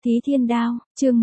Thí Thiên Đao, chương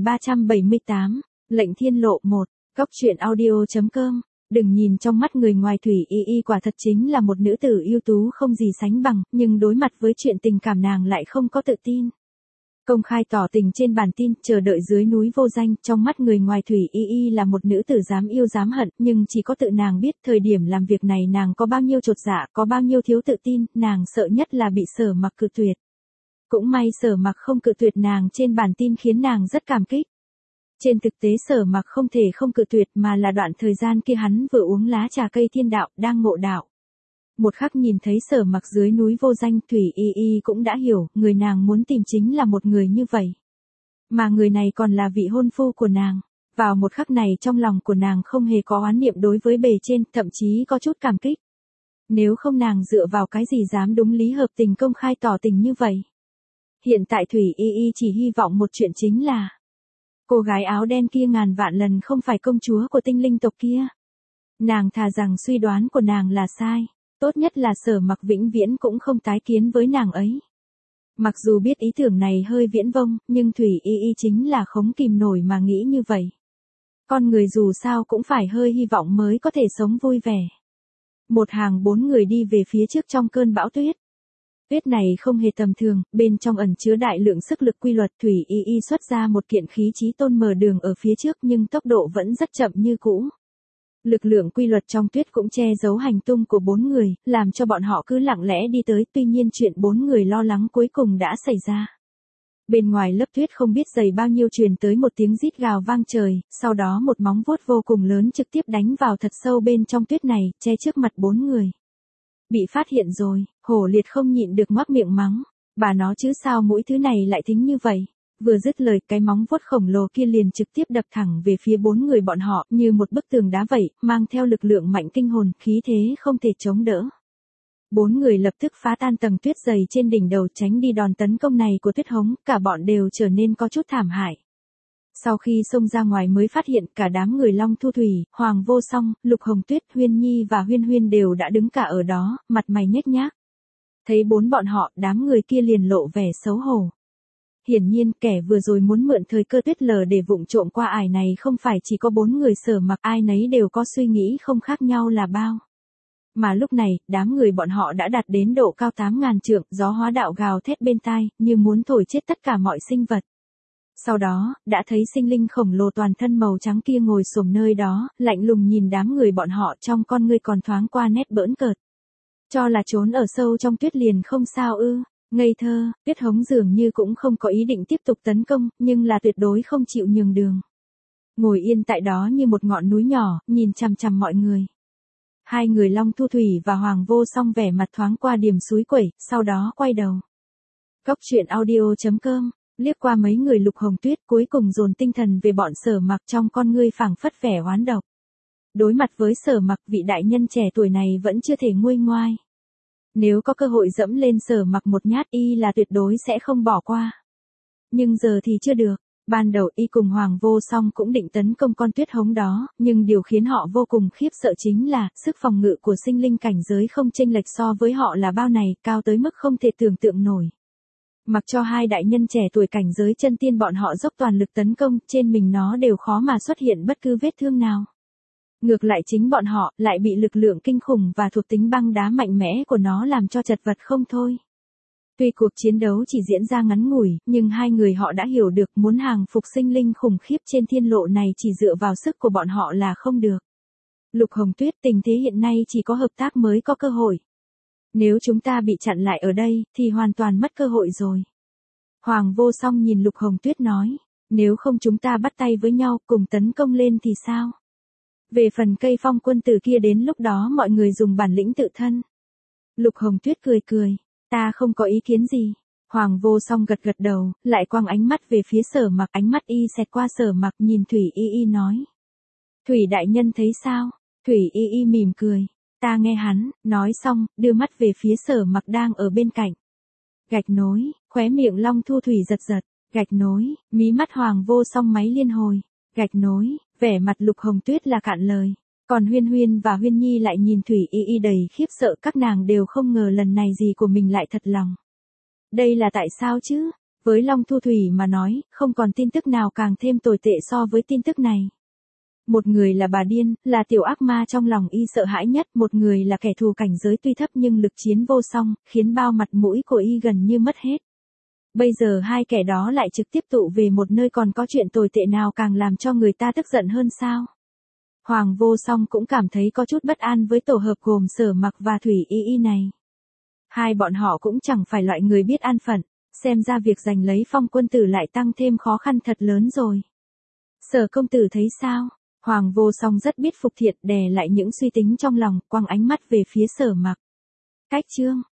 1378, Lệnh Thiên Lộ 1, Cóc truyện audio.com. Đừng nhìn trong mắt người ngoài Thủy Y Y quả thật chính là một nữ tử ưu tú không gì sánh bằng, nhưng đối mặt với chuyện tình cảm nàng lại không có tự tin. Công khai tỏ tình trên bản tin, chờ đợi dưới núi vô danh, trong mắt người ngoài Thủy Y Y là một nữ tử dám yêu dám hận, nhưng chỉ có tự nàng biết thời điểm làm việc này nàng có bao nhiêu chột dạ, có bao nhiêu thiếu tự tin, nàng sợ nhất là bị Sở Mặc cự tuyệt. Cũng may Sở Mặc không cự tuyệt nàng trên bản tin khiến nàng rất cảm kích. Trên thực tế Sở Mặc không thể không cự tuyệt mà là đoạn thời gian kia hắn vừa uống lá trà cây thiên đạo, đang ngộ đạo. Một khắc nhìn thấy Sở Mặc dưới núi vô danh, Thủy Y Y cũng đã hiểu, người nàng muốn tìm chính là một người như vậy. Mà người này còn là vị hôn phu của nàng. Vào một khắc này trong lòng của nàng không hề có oán niệm đối với bề trên, thậm chí có chút cảm kích. Nếu không nàng dựa vào cái gì dám đúng lý hợp tình công khai tỏ tình như vậy. Hiện tại Thủy Y Y chỉ hy vọng một chuyện chính là cô gái áo đen kia ngàn vạn lần không phải công chúa của tinh linh tộc kia. Nàng thà rằng suy đoán của nàng là sai, tốt nhất là Sở Mặc vĩnh viễn cũng không tái kiến với nàng ấy. Mặc dù biết ý tưởng này hơi viễn vông, nhưng Thủy Y Y chính là không kìm nổi mà nghĩ như vậy. Con người dù sao cũng phải hơi hy vọng mới có thể sống vui vẻ. Một hàng 4 người đi về phía trước trong cơn bão tuyết. Tuyết này không hề tầm thường, bên trong ẩn chứa đại lượng sức lực quy luật. Thủy Y Y xuất ra một kiện khí chí tôn mở đường ở phía trước nhưng tốc độ vẫn rất chậm như cũ. Lực lượng quy luật trong tuyết cũng che giấu hành tung của 4 người, làm cho bọn họ cứ lặng lẽ đi tới, tuy nhiên chuyện 4 người lo lắng cuối cùng đã xảy ra. Bên ngoài lớp tuyết không biết dày bao nhiêu truyền tới một tiếng rít gào vang trời, sau đó một móng vuốt vô cùng lớn trực tiếp đánh vào thật sâu bên trong tuyết này, che trước mặt 4 người. Bị phát hiện rồi, Hổ Liệt không nhịn được ngoác miệng mắng, bà nó chứ sao mũi thứ này lại thính như vậy. Vừa dứt lời cái móng vuốt khổng lồ kia liền trực tiếp đập thẳng về phía 4 người bọn họ như một bức tường đá vậy, mang theo lực lượng mạnh kinh hồn, khí thế không thể chống đỡ. 4 người lập tức phá tan tầng tuyết dày trên đỉnh đầu tránh đi đòn tấn công này của Tuyết Hống, cả bọn đều trở nên có chút thảm hại. Sau khi xông ra ngoài mới phát hiện cả đám người Long Thu Thủy, Hoàng Vô Song, Lục Hồng Tuyết, Huyên Nhi và Huyên Huyên đều đã đứng cả ở đó, mặt mày nhếch nhác. Thấy 4 bọn họ, đám người kia liền lộ vẻ xấu hổ. Hiển nhiên kẻ vừa rồi muốn mượn thời cơ tuyết lở để vụng trộm qua ải này không phải chỉ có 4 người Sở Mặc, ai nấy đều có suy nghĩ không khác nhau là bao. Mà lúc này, đám người bọn họ đã đạt đến độ cao 8.000 trượng, gió hóa đạo gào thét bên tai, như muốn thổi chết tất cả mọi sinh vật. Sau đó, đã thấy sinh linh khổng lồ toàn thân màu trắng kia ngồi xổm nơi đó, lạnh lùng nhìn đám người bọn họ, trong con ngươi còn thoáng qua nét bỡn cợt. Cho là trốn ở sâu trong tuyết liền không sao ư? Ngây thơ. Tuyết Hống dường như cũng không có ý định tiếp tục tấn công, nhưng là tuyệt đối không chịu nhường đường. Ngồi yên tại đó như một ngọn núi nhỏ, nhìn chằm chằm mọi người. Hai người Long Thu Thủy và Hoàng Vô Song vẻ mặt thoáng qua điểm suối quẩy, sau đó quay đầu. Cóc truyện audio.com, liếc qua mấy người Lục Hồng Tuyết, cuối cùng dồn tinh thần về bọn Sở Mặc, trong con ngươi phảng phất vẻ oán độc. Đối mặt với Sở Mặc, vị đại nhân trẻ tuổi này vẫn chưa thể nguôi ngoai. Nếu có cơ hội dẫm lên Sở Mặc một nhát y là tuyệt đối sẽ không bỏ qua. Nhưng giờ thì chưa được. Ban đầu y cùng Hoàng Vô Song cũng định tấn công con Tuyết Hống đó, nhưng điều khiến họ vô cùng khiếp sợ chính là, sức phòng ngự của sinh linh cảnh giới không chênh lệch so với họ là bao này, cao tới mức không thể tưởng tượng nổi. Mặc cho hai đại nhân trẻ tuổi cảnh giới chân tiên bọn họ dốc toàn lực tấn công, trên mình nó đều khó mà xuất hiện bất cứ vết thương nào. Ngược lại chính bọn họ lại bị lực lượng kinh khủng và thuộc tính băng đá mạnh mẽ của nó làm cho chật vật không thôi. Tuy cuộc chiến đấu chỉ diễn ra ngắn ngủi, nhưng hai người họ đã hiểu được muốn hàng phục sinh linh khủng khiếp trên thiên lộ này chỉ dựa vào sức của bọn họ là không được. Lục Hồng Tuyết, tình thế hiện nay chỉ có hợp tác mới có cơ hội. Nếu chúng ta bị chặn lại ở đây, thì hoàn toàn mất cơ hội rồi. Hoàng Vô Song nhìn Lục Hồng Tuyết nói, nếu không chúng ta bắt tay với nhau cùng tấn công lên thì sao? Về phần cây phong quân tử kia đến lúc đó mọi người dùng bản lĩnh tự thân. Lục Hồng Tuyết cười cười, ta không có ý kiến gì. Hoàng Vô Song gật gật đầu, lại quăng ánh mắt về phía Sở Mặc, ánh mắt y xẹt qua Sở Mặc nhìn Thủy Y Y nói. Thủy đại nhân thấy sao? Thủy Y Y mỉm cười, ta nghe hắn, nói xong, đưa mắt về phía Sở Mặc đang ở bên cạnh. Gạch nối, khóe miệng Long Thu Thủy giật giật, gạch nối, mí mắt Hoàng Vô Song máy liên hồi, gạch nối, vẻ mặt Lục Hồng Tuyết là cạn lời. Còn Huyên Huyên và Huyên Nhi lại nhìn Thủy Y Y đầy khiếp sợ, các nàng đều không ngờ lần này gì của mình lại thật lòng. Đây là tại sao chứ? Với Long Thu Thủy mà nói, không còn tin tức nào càng thêm tồi tệ so với tin tức này. Một người là bà điên, là tiểu ác ma trong lòng y sợ hãi nhất, một người là kẻ thù cảnh giới tuy thấp nhưng lực chiến vô song, khiến bao mặt mũi của y gần như mất hết. Bây giờ hai kẻ đó lại trực tiếp tụ về một nơi, còn có chuyện tồi tệ nào càng làm cho người ta tức giận hơn sao? Hoàng Vô Song cũng cảm thấy có chút bất an với tổ hợp gồm Sở Mặc và Thủy Y Y này. Hai bọn họ cũng chẳng phải loại người biết an phận, xem ra việc giành lấy Phong Quân Tử lại tăng thêm khó khăn thật lớn rồi. Sở công tử thấy sao? Hoàng Vô Song rất biết phục thiện, đè lại những suy tính trong lòng, quăng ánh mắt về phía Sở Mặc. Cách chương